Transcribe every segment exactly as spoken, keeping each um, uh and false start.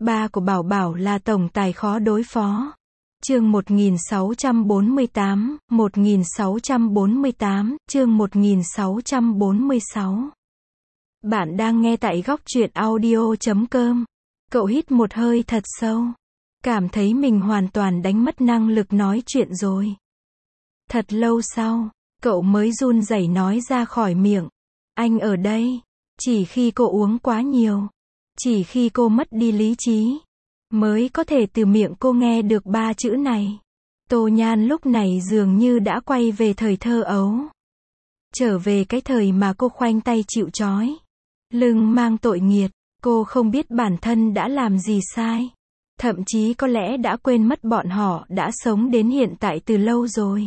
Ba của Bảo Bảo là tổng tài khó đối phó. Chương một nghìn sáu trăm bốn mươi tám, một nghìn sáu trăm bốn mươi tám, chương một nghìn sáu trăm bốn mươi sáu. Bạn đang nghe tại góc truyện audio chấm com. Cậu hít một hơi thật sâu. Cảm thấy mình hoàn toàn đánh mất năng lực nói chuyện rồi. Thật lâu sau, cậu mới run rẩy nói ra khỏi miệng. Anh ở đây. Chỉ khi cô uống quá nhiều. Chỉ khi cô mất đi lý trí. Mới có thể từ miệng cô nghe được ba chữ này. Tô Nhan lúc này dường như đã quay về thời thơ ấu. Trở về cái thời mà cô khoanh tay chịu trói. Lưng mang tội nghiệt. Cô không biết bản thân đã làm gì sai. Thậm chí có lẽ đã quên mất bọn họ đã sống đến hiện tại từ lâu rồi.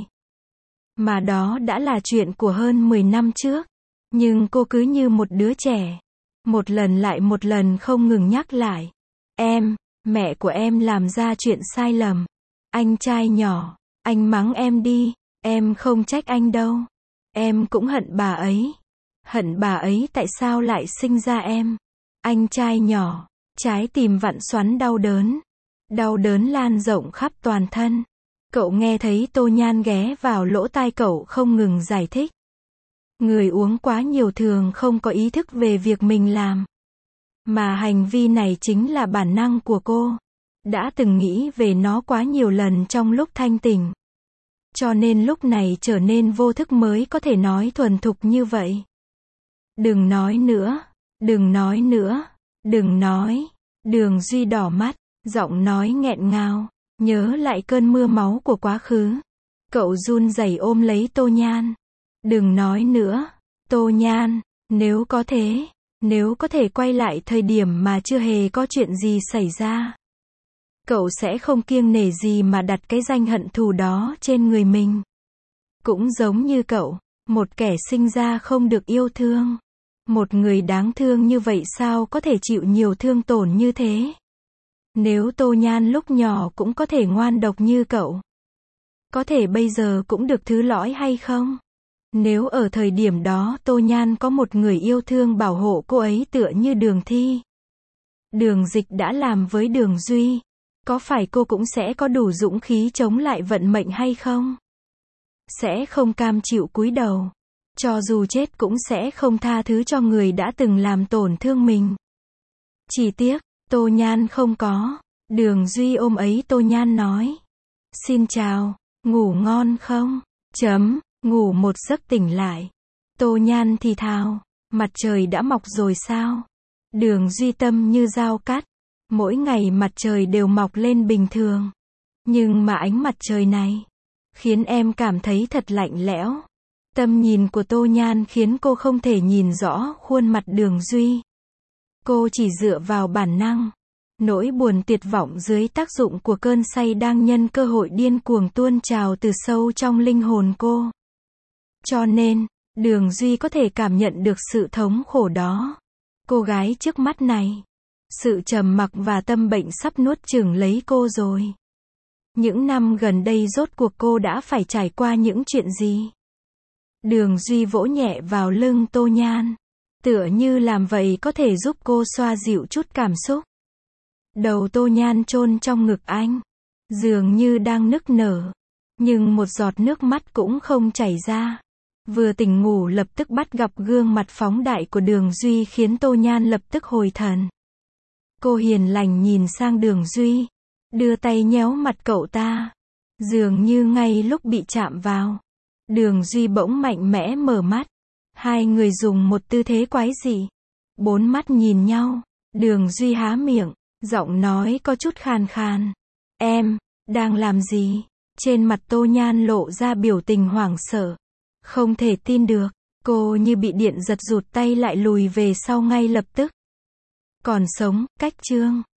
Mà đó đã là chuyện của hơn mười năm trước. Nhưng cô cứ như một đứa trẻ. Một lần lại một lần không ngừng nhắc lại. Em, mẹ của em làm ra chuyện sai lầm. Anh trai nhỏ, anh mắng em đi. Em không trách anh đâu. Em cũng hận bà ấy. Hận bà ấy tại sao lại sinh ra em. Anh trai nhỏ, trái tim vặn xoắn đau đớn. Đau đớn lan rộng khắp toàn thân. Cậu nghe thấy Tô Nhan ghé vào lỗ tai cậu không ngừng giải thích. Người uống quá nhiều thường không có ý thức về việc mình làm. Mà hành vi này chính là bản năng của cô. Đã từng nghĩ về nó quá nhiều lần trong lúc thanh tỉnh. Cho nên lúc này trở nên vô thức mới có thể nói thuần thục như vậy. Đừng nói nữa, đừng nói nữa, đừng nói. Đường Duy đỏ mắt, giọng nói nghẹn ngào, nhớ lại cơn mưa máu của quá khứ. Cậu run rẩy ôm lấy Tô Nhan. Đừng nói nữa, Tô Nhan, nếu có thế, nếu có thể quay lại thời điểm mà chưa hề có chuyện gì xảy ra. Cậu sẽ không kiêng nể gì mà đặt cái danh hận thù đó trên người mình. Cũng giống như cậu, một kẻ sinh ra không được yêu thương. Một người đáng thương như vậy sao có thể chịu nhiều thương tổn như thế? Nếu Tô Nhan lúc nhỏ cũng có thể ngoan độc như cậu, có thể bây giờ cũng được thứ lõi hay không? Nếu ở thời điểm đó Tô Nhan có một người yêu thương bảo hộ cô ấy tựa như Đường Thi, Đường Dịch đã làm với Đường Duy, có phải cô cũng sẽ có đủ dũng khí chống lại vận mệnh hay không? Sẽ không cam chịu cúi đầu. Cho dù chết cũng sẽ không tha thứ cho người đã từng làm tổn thương mình. Chỉ tiếc, Tô Nhan không có. Đường Duy ôm ấy Tô Nhan nói. Xin chào, ngủ ngon không? Chấm, ngủ một giấc tỉnh lại. Tô Nhan thì thào, mặt trời đã mọc rồi sao? Đường Duy tâm như dao cắt. Mỗi ngày mặt trời đều mọc lên bình thường. Nhưng mà ánh mặt trời này, khiến em cảm thấy thật lạnh lẽo. Tầm nhìn của Tô Nhan khiến cô không thể nhìn rõ khuôn mặt Đường Duy. Cô chỉ dựa vào bản năng. Nỗi buồn tuyệt vọng dưới tác dụng của cơn say đang nhân cơ hội điên cuồng tuôn trào từ sâu trong linh hồn cô. Cho nên, Đường Duy có thể cảm nhận được sự thống khổ đó. Cô gái trước mắt này. Sự trầm mặc và tâm bệnh sắp nuốt chửng lấy cô rồi. Những năm gần đây rốt cuộc cô đã phải trải qua những chuyện gì? Đường Duy vỗ nhẹ vào lưng Tô Nhan. Tựa như làm vậy có thể giúp cô xoa dịu chút cảm xúc. Đầu Tô Nhan chôn trong ngực anh. Dường như đang nức nở. Nhưng một giọt nước mắt cũng không chảy ra. Vừa tỉnh ngủ lập tức bắt gặp gương mặt phóng đại của Đường Duy khiến Tô Nhan lập tức hồi thần. Cô hiền lành nhìn sang Đường Duy. Đưa tay nhéo mặt cậu ta. Dường như ngay lúc bị chạm vào. Đường Duy bỗng mạnh mẽ mở mắt. Hai người dùng một tư thế quái dị. Bốn mắt nhìn nhau. Đường Duy há miệng. Giọng nói có chút khàn khàn. Em, đang làm gì? Trên mặt Tô Nhan lộ ra biểu tình hoảng sợ. Không thể tin được. Cô như bị điện giật rụt tay lại lùi về sau ngay lập tức. Còn sống, cách chương.